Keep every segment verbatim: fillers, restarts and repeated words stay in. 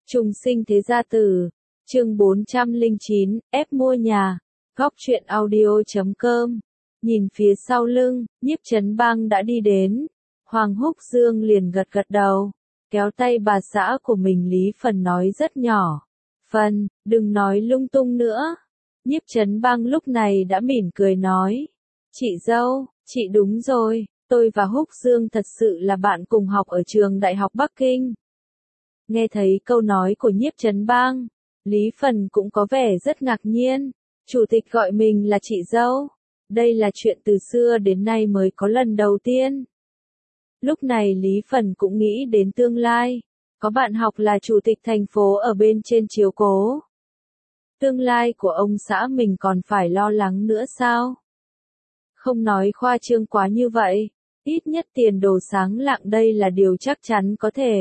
Trùng sinh thế gia tử, chương bốn trăm lẻ chín, ép mua nhà, góc truyện audio chấm com. Nhìn phía sau lưng, Nhiếp Chấn Bang đã đi đến. Hoàng Húc Dương liền gật gật đầu, kéo tay bà xã của mình Lý Phần nói rất nhỏ. Phần, đừng nói lung tung nữa. Nhiếp Chấn Bang lúc này đã mỉm cười nói. Chị dâu, chị đúng rồi, tôi và Húc Dương thật sự là bạn cùng học ở trường Đại học Bắc Kinh. Nghe thấy câu nói của Nhiếp Chấn Bang, Lý Phần cũng có vẻ rất ngạc nhiên. Chủ tịch gọi mình là chị dâu. Đây là chuyện từ xưa đến nay mới có lần đầu tiên. Lúc này Lý Phần cũng nghĩ đến tương lai. Có bạn học là chủ tịch thành phố ở bên trên chiếu cố. Tương lai của ông xã mình còn phải lo lắng nữa sao? Không nói khoa trương quá như vậy. Ít nhất tiền đồ sáng lạng đây là điều chắc chắn có thể.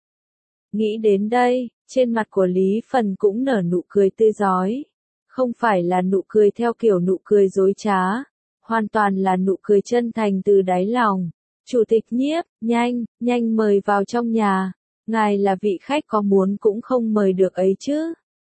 Nghĩ đến đây, trên mặt của Lý Phần cũng nở nụ cười tươi rói. Không phải là nụ cười theo kiểu nụ cười dối trá, hoàn toàn là nụ cười chân thành từ đáy lòng. Chủ tịch Nhiếp, nhanh, nhanh mời vào trong nhà, ngài là vị khách có muốn cũng không mời được ấy chứ.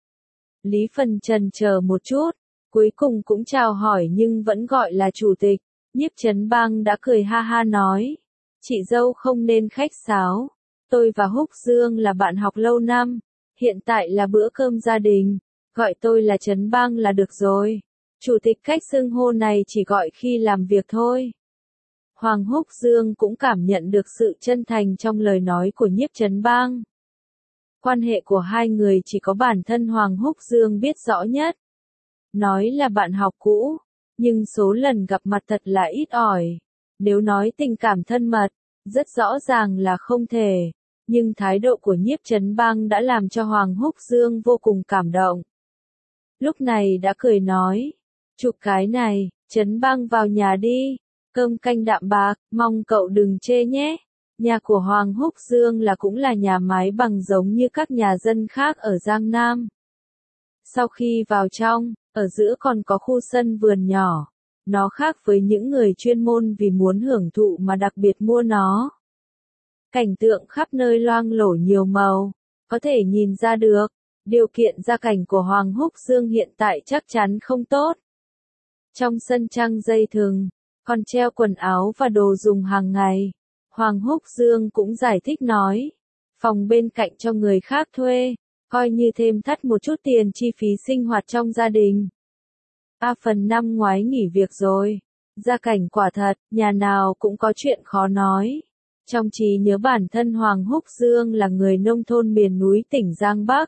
Lý Phần chần chờ một chút, cuối cùng cũng chào hỏi nhưng vẫn gọi là chủ tịch. Nhiếp Chấn Bang đã cười ha ha nói, chị dâu không nên khách sáo. Tôi và Húc Dương là bạn học lâu năm, hiện tại là bữa cơm gia đình, gọi tôi là Chấn Bang là được rồi. Chủ tịch cách xưng hô này chỉ gọi khi làm việc thôi. Hoàng Húc Dương cũng cảm nhận được sự chân thành trong lời nói của Nhiếp Chấn Bang. Quan hệ của hai người chỉ có bản thân Hoàng Húc Dương biết rõ nhất. Nói là bạn học cũ, nhưng số lần gặp mặt thật là ít ỏi. Nếu nói tình cảm thân mật, rất rõ ràng là không thể. Nhưng thái độ của Nhiếp Chấn Bang đã làm cho Hoàng Húc Dương vô cùng cảm động. Lúc này đã cười nói, chụp cái này, Chấn Bang vào nhà đi, cơm canh đạm bạc, mong cậu đừng chê nhé. Nhà của Hoàng Húc Dương là cũng là nhà mái bằng giống như các nhà dân khác ở Giang Nam. Sau khi vào trong, ở giữa còn có khu sân vườn nhỏ. Nó khác với những người chuyên môn vì muốn hưởng thụ mà đặc biệt mua nó. Cảnh tượng khắp nơi loang lổ nhiều màu, có thể nhìn ra được, điều kiện gia cảnh của Hoàng Húc Dương hiện tại chắc chắn không tốt. Trong sân trăng dây thừng, còn treo quần áo và đồ dùng hàng ngày. Hoàng Húc Dương cũng giải thích nói, phòng bên cạnh cho người khác thuê, coi như thêm thắt một chút tiền chi phí sinh hoạt trong gia đình. A phần năm ngoái nghỉ việc rồi, gia cảnh quả thật, nhà nào cũng có chuyện khó nói. Trong trí nhớ bản thân Hoàng Húc Dương là người nông thôn miền núi tỉnh Giang Bắc.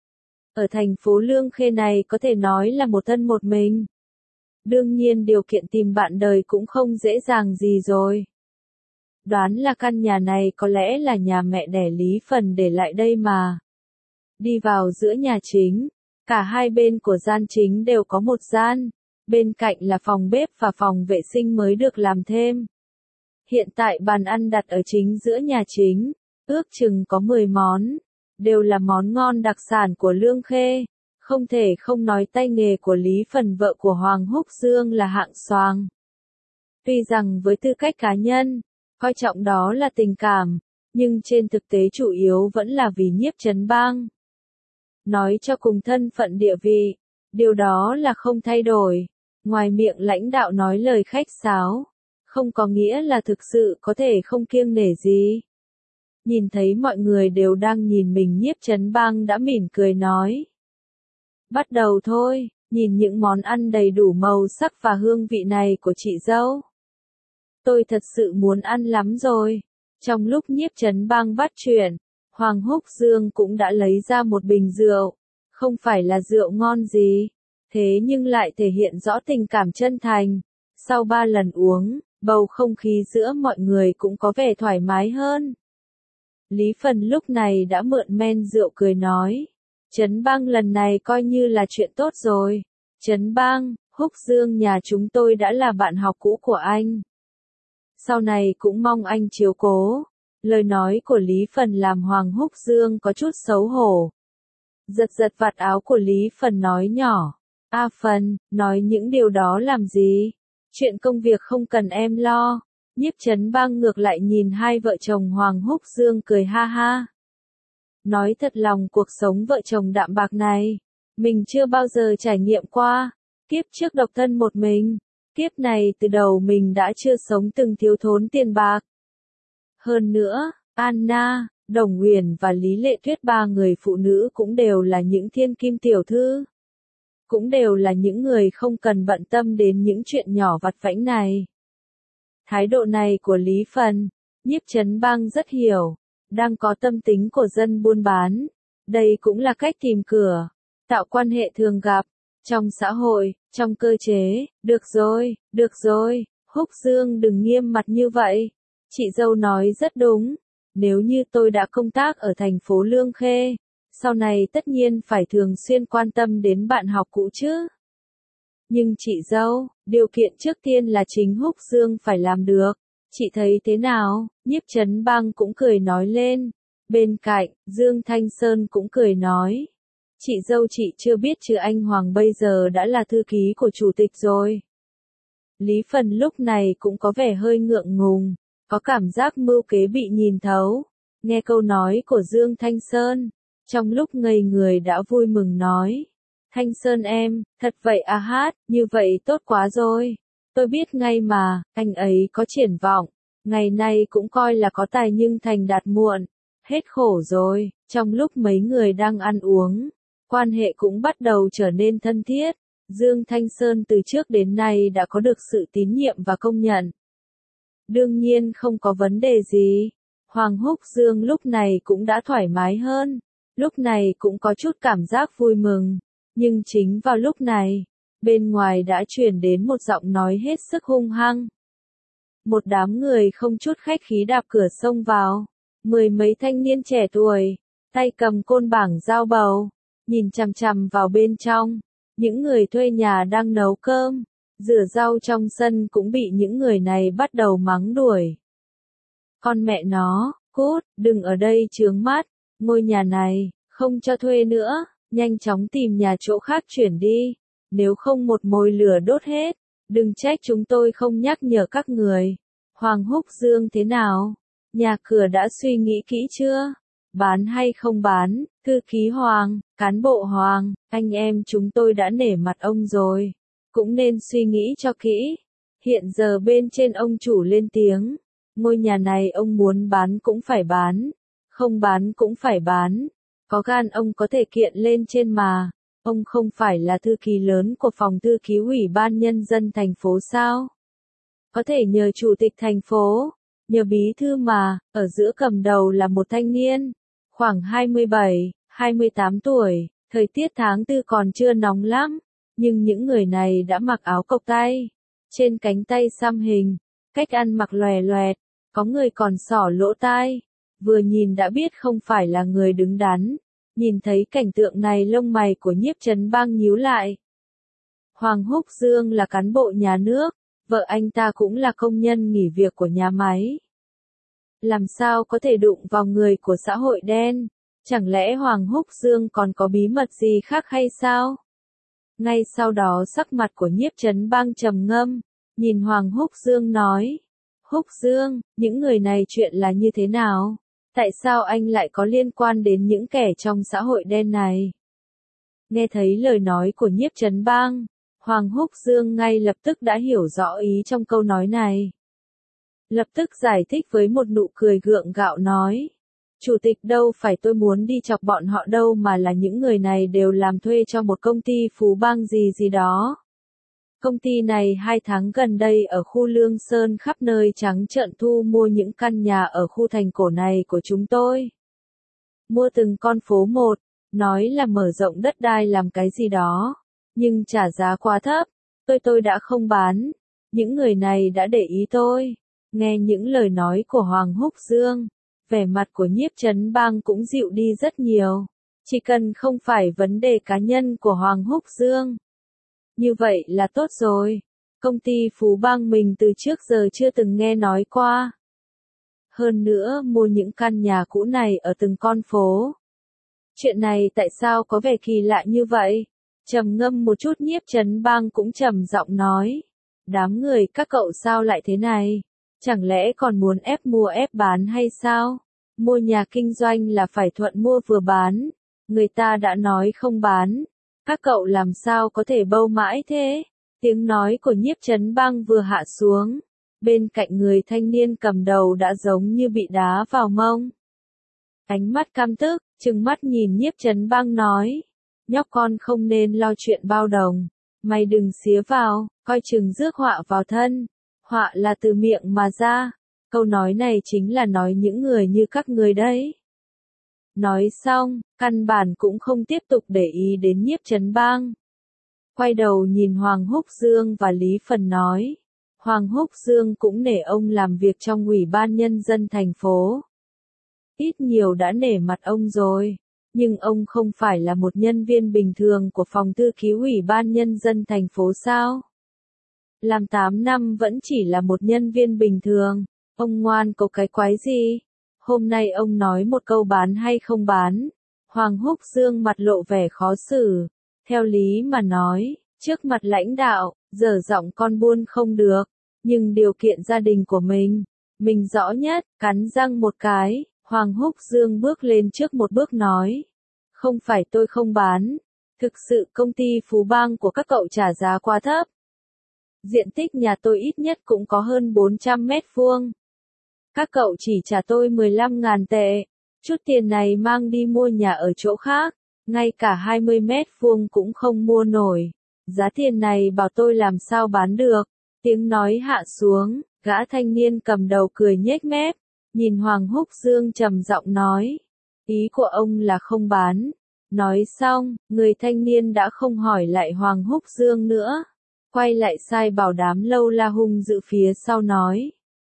Ở thành phố Lương Khê này có thể nói là một thân một mình. Đương nhiên điều kiện tìm bạn đời cũng không dễ dàng gì rồi. Đoán là căn nhà này có lẽ là nhà mẹ đẻ Lý Phần để lại đây mà. Đi vào giữa nhà chính, cả hai bên của gian chính đều có một gian, bên cạnh là phòng bếp và phòng vệ sinh mới được làm thêm. Hiện tại bàn ăn đặt ở chính giữa nhà chính, ước chừng có mười món, đều là món ngon đặc sản của Lương Khê. Không thể không nói tay nghề của Lý Phần vợ của Hoàng Húc Dương là hạng xoàng. Tuy rằng với tư cách cá nhân, coi trọng đó là tình cảm, nhưng trên thực tế chủ yếu vẫn là vì Nhiếp Chấn Bang. Nói cho cùng thân phận địa vị, điều đó là không thay đổi. Ngoài miệng lãnh đạo nói lời khách sáo, không có nghĩa là thực sự có thể không kiêng nể gì. Nhìn thấy mọi người đều đang nhìn mình, Nhiếp Chấn Bang đã mỉm cười nói. Bắt đầu thôi, nhìn những món ăn đầy đủ màu sắc và hương vị này của chị dâu. Tôi thật sự muốn ăn lắm rồi. Trong lúc Nhiếp Chấn Bang bắt chuyện, Hoàng Húc Dương cũng đã lấy ra một bình rượu. Không phải là rượu ngon gì, thế nhưng lại thể hiện rõ tình cảm chân thành. Sau ba lần uống, bầu không khí giữa mọi người cũng có vẻ thoải mái hơn. Lý Phần lúc này đã mượn men rượu cười nói. Chấn Bang lần này coi như là chuyện tốt rồi. Chấn Bang, Húc Dương nhà chúng tôi đã là bạn học cũ của anh. Sau này cũng mong anh chiếu cố. Lời nói của Lý Phần làm Hoàng Húc Dương có chút xấu hổ. Giật giật vạt áo của Lý Phần nói nhỏ. A Phần, nói những điều đó làm gì? Chuyện công việc không cần em lo. Nhiếp Chấn Bang ngược lại nhìn hai vợ chồng Hoàng Húc Dương cười ha ha. Nói thật lòng cuộc sống vợ chồng đạm bạc này, mình chưa bao giờ trải nghiệm qua. Kiếp trước độc thân một mình, kiếp này từ đầu mình đã chưa sống từng thiếu thốn tiền bạc. Hơn nữa, Anna, Đồng Huyền và Lý Lệ Tuyết ba người phụ nữ cũng đều là những thiên kim tiểu thư. Cũng đều là những người không cần bận tâm đến những chuyện nhỏ vặt vãnh này. Thái độ này của Lý Phần, Nhiếp Chấn Bang rất hiểu, đang có tâm tính của dân buôn bán. Đây cũng là cách tìm cửa, tạo quan hệ thường gặp, trong xã hội, trong cơ chế. Được rồi, được rồi, Húc Dương đừng nghiêm mặt như vậy. Chị dâu nói rất đúng, nếu như tôi đã công tác ở thành phố Lương Khê, sau này tất nhiên phải thường xuyên quan tâm đến bạn học cũ chứ. Nhưng chị dâu, điều kiện trước tiên là chính Húc Dương phải làm được. Chị thấy thế nào? Nhiếp Chấn Bang cũng cười nói lên. Bên cạnh, Dương Thanh Sơn cũng cười nói. Chị dâu chị chưa biết chứ anh Hoàng bây giờ đã là thư ký của chủ tịch rồi. Lý Phần lúc này cũng có vẻ hơi ngượng ngùng, có cảm giác mưu kế bị nhìn thấu. Nghe câu nói của Dương Thanh Sơn, trong lúc ngây người đã vui mừng nói. Thanh Sơn em, thật vậy à hát, như vậy tốt quá rồi. Tôi biết ngay mà, anh ấy có triển vọng, ngày nay cũng coi là có tài nhưng thành đạt muộn. Hết khổ rồi, trong lúc mấy người đang ăn uống, quan hệ cũng bắt đầu trở nên thân thiết. Dương Thanh Sơn từ trước đến nay đã có được sự tín nhiệm và công nhận. Đương nhiên không có vấn đề gì. Hoàng Húc Dương lúc này cũng đã thoải mái hơn, lúc này cũng có chút cảm giác vui mừng. Nhưng chính vào lúc này, bên ngoài đã truyền đến một giọng nói hết sức hung hăng. Một đám người không chút khách khí đạp cửa xông vào. Mười mấy thanh niên trẻ tuổi, tay cầm côn bảng dao bầu, nhìn chằm chằm vào bên trong. Những người thuê nhà đang nấu cơm, rửa rau trong sân cũng bị những người này bắt đầu mắng đuổi. Con mẹ nó, cút, đừng ở đây chướng mắt, ngôi nhà này, không cho thuê nữa, nhanh chóng tìm nhà chỗ khác chuyển đi, nếu không một mồi lửa đốt hết, đừng trách chúng tôi không nhắc nhở các người. Hoàng Húc Dương thế nào? Nhà cửa đã suy nghĩ kỹ chưa? Bán hay không bán? Thư ký Hoàng, cán bộ Hoàng, anh em chúng tôi đã nể mặt ông rồi, cũng nên suy nghĩ cho kỹ. Hiện giờ bên trên ông chủ lên tiếng, ngôi nhà này ông muốn bán cũng phải bán, không bán cũng phải bán. Có gan ông có thể kiện lên trên mà, ông không phải là thư ký lớn của phòng thư ký Ủy ban Nhân dân thành phố sao? Có thể nhờ chủ tịch thành phố, nhờ bí thư mà. Ở giữa cầm đầu là một thanh niên, khoảng hai mươi bảy, hai mươi tám tuổi, thời tiết tháng tư còn chưa nóng lắm, nhưng những người này đã mặc áo cộc tay, trên cánh tay xăm hình, cách ăn mặc lòe loẹt, có người còn xỏ lỗ tai, vừa nhìn đã biết không phải là người đứng đắn. Nhìn thấy cảnh tượng này lông mày của Nhiếp Chấn Bang nhíu lại. Hoàng Húc Dương là cán bộ nhà nước, vợ anh ta cũng là công nhân nghỉ việc của nhà máy. Làm sao có thể đụng vào người của xã hội đen? Chẳng lẽ Hoàng Húc Dương còn có bí mật gì khác hay sao? Ngay sau đó sắc mặt của Nhiếp Chấn Bang trầm ngâm, nhìn Hoàng Húc Dương nói. Húc Dương, những người này chuyện là như thế nào? Tại sao anh lại có liên quan đến những kẻ trong xã hội đen này? Nghe thấy lời nói của Nhiếp Chấn Bang, Hoàng Húc Dương ngay lập tức đã hiểu rõ ý trong câu nói này. Lập tức giải thích với một nụ cười gượng gạo nói. Chủ tịch đâu phải tôi muốn đi chọc bọn họ đâu mà là những người này đều làm thuê cho một công ty phú bang gì gì đó. Công ty này hai tháng gần đây ở khu Lương Sơn khắp nơi trắng trợn thu mua những căn nhà ở khu thành cổ này của chúng tôi. Mua từng con phố một, nói là mở rộng đất đai làm cái gì đó, nhưng trả giá quá thấp, tôi tôi đã không bán. Những người này đã để ý tôi. Nghe những lời nói của Hoàng Húc Dương, vẻ mặt của Nhiếp Chấn Bang cũng dịu đi rất nhiều. Chỉ cần không phải vấn đề cá nhân của Hoàng Húc Dương. Như vậy là tốt rồi. Công ty Phú Bang mình từ trước giờ chưa từng nghe nói qua. Hơn nữa mua những căn nhà cũ này ở từng con phố. Chuyện này tại sao có vẻ kỳ lạ như vậy? Trầm ngâm một chút Nhiếp Chấn Bang cũng trầm giọng nói. Đám người các cậu sao lại thế này? Chẳng lẽ còn muốn ép mua ép bán hay sao? Mua nhà kinh doanh là phải thuận mua vừa bán. Người ta đã nói không bán. Các cậu làm sao có thể bâu mãi thế? Tiếng nói của Nhiếp Chấn Bang vừa hạ xuống. Bên cạnh người thanh niên cầm đầu đã giống như bị đá vào mông. Ánh mắt căm tức, trừng mắt nhìn Nhiếp Chấn Bang nói. Nhóc con không nên lo chuyện bao đồng. Mày đừng xía vào, coi chừng rước họa vào thân. Họa là từ miệng mà ra. Câu nói này chính là nói những người như các người đấy. Nói xong, căn bản cũng không tiếp tục để ý đến Nhiếp Chấn Bang. Quay đầu nhìn Hoàng Húc Dương và Lý Phần nói. Hoàng Húc Dương cũng nể ông làm việc trong Ủy ban Nhân dân thành phố. Ít nhiều đã nể mặt ông rồi. Nhưng ông không phải là một nhân viên bình thường của phòng thư ký Ủy ban Nhân dân thành phố sao? Làm tám năm vẫn chỉ là một nhân viên bình thường. Ông ngoan có cái quái gì? Hôm nay ông nói một câu bán hay không bán. Hoàng Húc Dương mặt lộ vẻ khó xử. Theo lý mà nói, trước mặt lãnh đạo, dở giọng con buôn không được. Nhưng điều kiện gia đình của mình, mình rõ nhất, cắn răng một cái. Hoàng Húc Dương bước lên trước một bước nói. Không phải tôi không bán. Thực sự công ty Phú Bang của các cậu trả giá quá thấp. Diện tích nhà tôi ít nhất cũng có hơn bốn trăm mét vuông. Các cậu chỉ trả tôi mười lăm ngàn tệ. Chút tiền này mang đi mua nhà ở chỗ khác. Ngay cả hai mươi mét vuông cũng không mua nổi. Giá tiền này bảo tôi làm sao bán được. Tiếng nói hạ xuống, gã thanh niên cầm đầu cười nhếch mép. Nhìn Hoàng Húc Dương trầm giọng nói. Ý của ông là không bán. Nói xong, người thanh niên đã không hỏi lại Hoàng Húc Dương nữa. Quay lại sai bảo đám lâu la hung dự phía sau nói.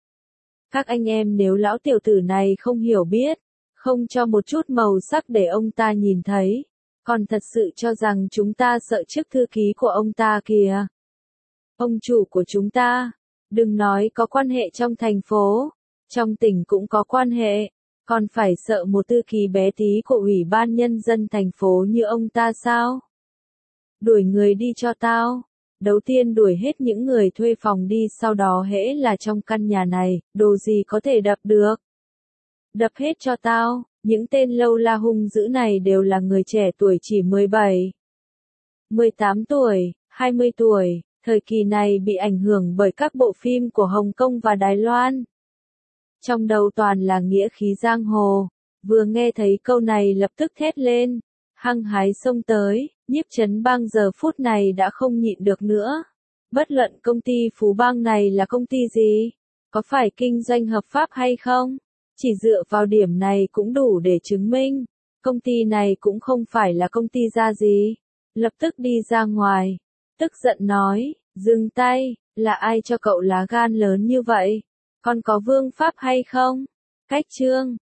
Các anh em nếu lão tiểu tử này không hiểu biết, không cho một chút màu sắc để ông ta nhìn thấy, còn thật sự cho rằng chúng ta sợ chức thư ký của ông ta kìa. Ông chủ của chúng ta, đừng nói có quan hệ trong thành phố, trong tỉnh cũng có quan hệ, còn phải sợ một thư ký bé tí của Ủy ban Nhân dân thành phố như ông ta sao? Đuổi người đi cho tao. Đầu tiên đuổi hết những người thuê phòng đi, sau đó hễ là trong căn nhà này, đồ gì có thể đập được. Đập hết cho tao, những tên lâu la hung dữ này đều là người trẻ tuổi chỉ mười bảy, mười tám tuổi, hai mươi tuổi, thời kỳ này bị ảnh hưởng bởi các bộ phim của Hồng Kông và Đài Loan. Trong đầu toàn là nghĩa khí giang hồ, vừa nghe thấy câu này lập tức thét lên. Hăng hái xông tới, Nhiếp Chấn Bang giờ phút này đã không nhịn được nữa. Bất luận công ty Phú Bang này là công ty gì, có phải kinh doanh hợp pháp hay không, chỉ dựa vào điểm này cũng đủ để chứng minh. Công ty này cũng không phải là công ty gia gì. Lập tức đi ra ngoài, tức giận nói, dừng tay, là ai cho cậu lá gan lớn như vậy? Còn có vương pháp hay không? Cách chương